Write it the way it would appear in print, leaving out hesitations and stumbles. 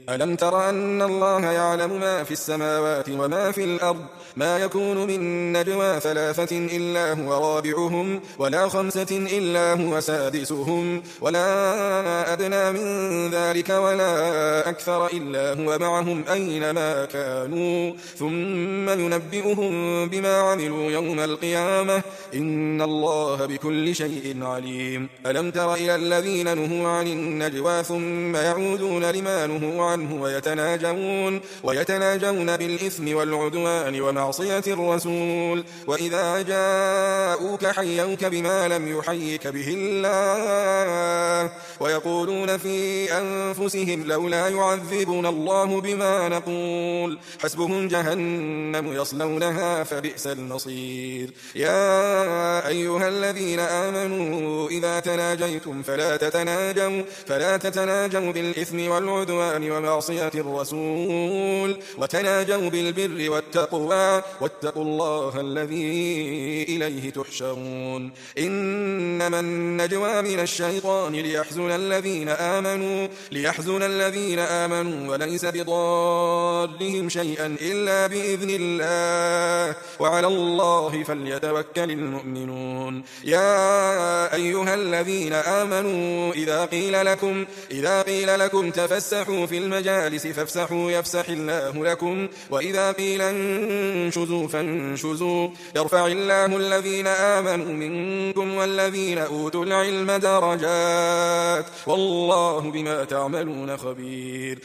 ألم تر أن الله يعلم ما في السماوات وما في الأرض ما يكون من نجوى ثلاثة إلا هو رابعهم ولا خمسة إلا هو سادسهم ولا أدنى من ذلك ولا أكثر إلا هو معهم أينما كانوا ثم ينبئهم بما عملوا يوم القيامة إن الله بكل شيء عليم. ألم تر إلى الذين نهوا عن النجوى ثم يعودون لما نهوا عنه ويتناجون بالإثم والعدوان ومعصية الرسول وإذا جاءوك حيوك بما لم يحيك به الله ويقولون في أنفسهم لولا يعذبنا الله بما نقول حسبهم جهنم يصلونها فبئس المصير. يا أيها الذين آمنوا إذا تناجيتم فلا تتناجوا بالإثم والعدوان ومعصية الرسول وتناجوا بالبر والتقوى واتقوا الله الذي إليه تحشرون. إنما النجوى من الشيطان ليحزن الذين آمنوا وليس بضارهم شيئا إلا بإذن الله وعلى الله فليتوكل المؤمنون. يا أيها الذين آمنوا إذا قيل لكم تفسحوا في المجالس فافسحوا يفسح الله لكم وإذا قيل انشزوا فانشزوا يرفع الله الذين آمنوا منكم والذين أوتوا العلم درجات والله بما تعملون خبير.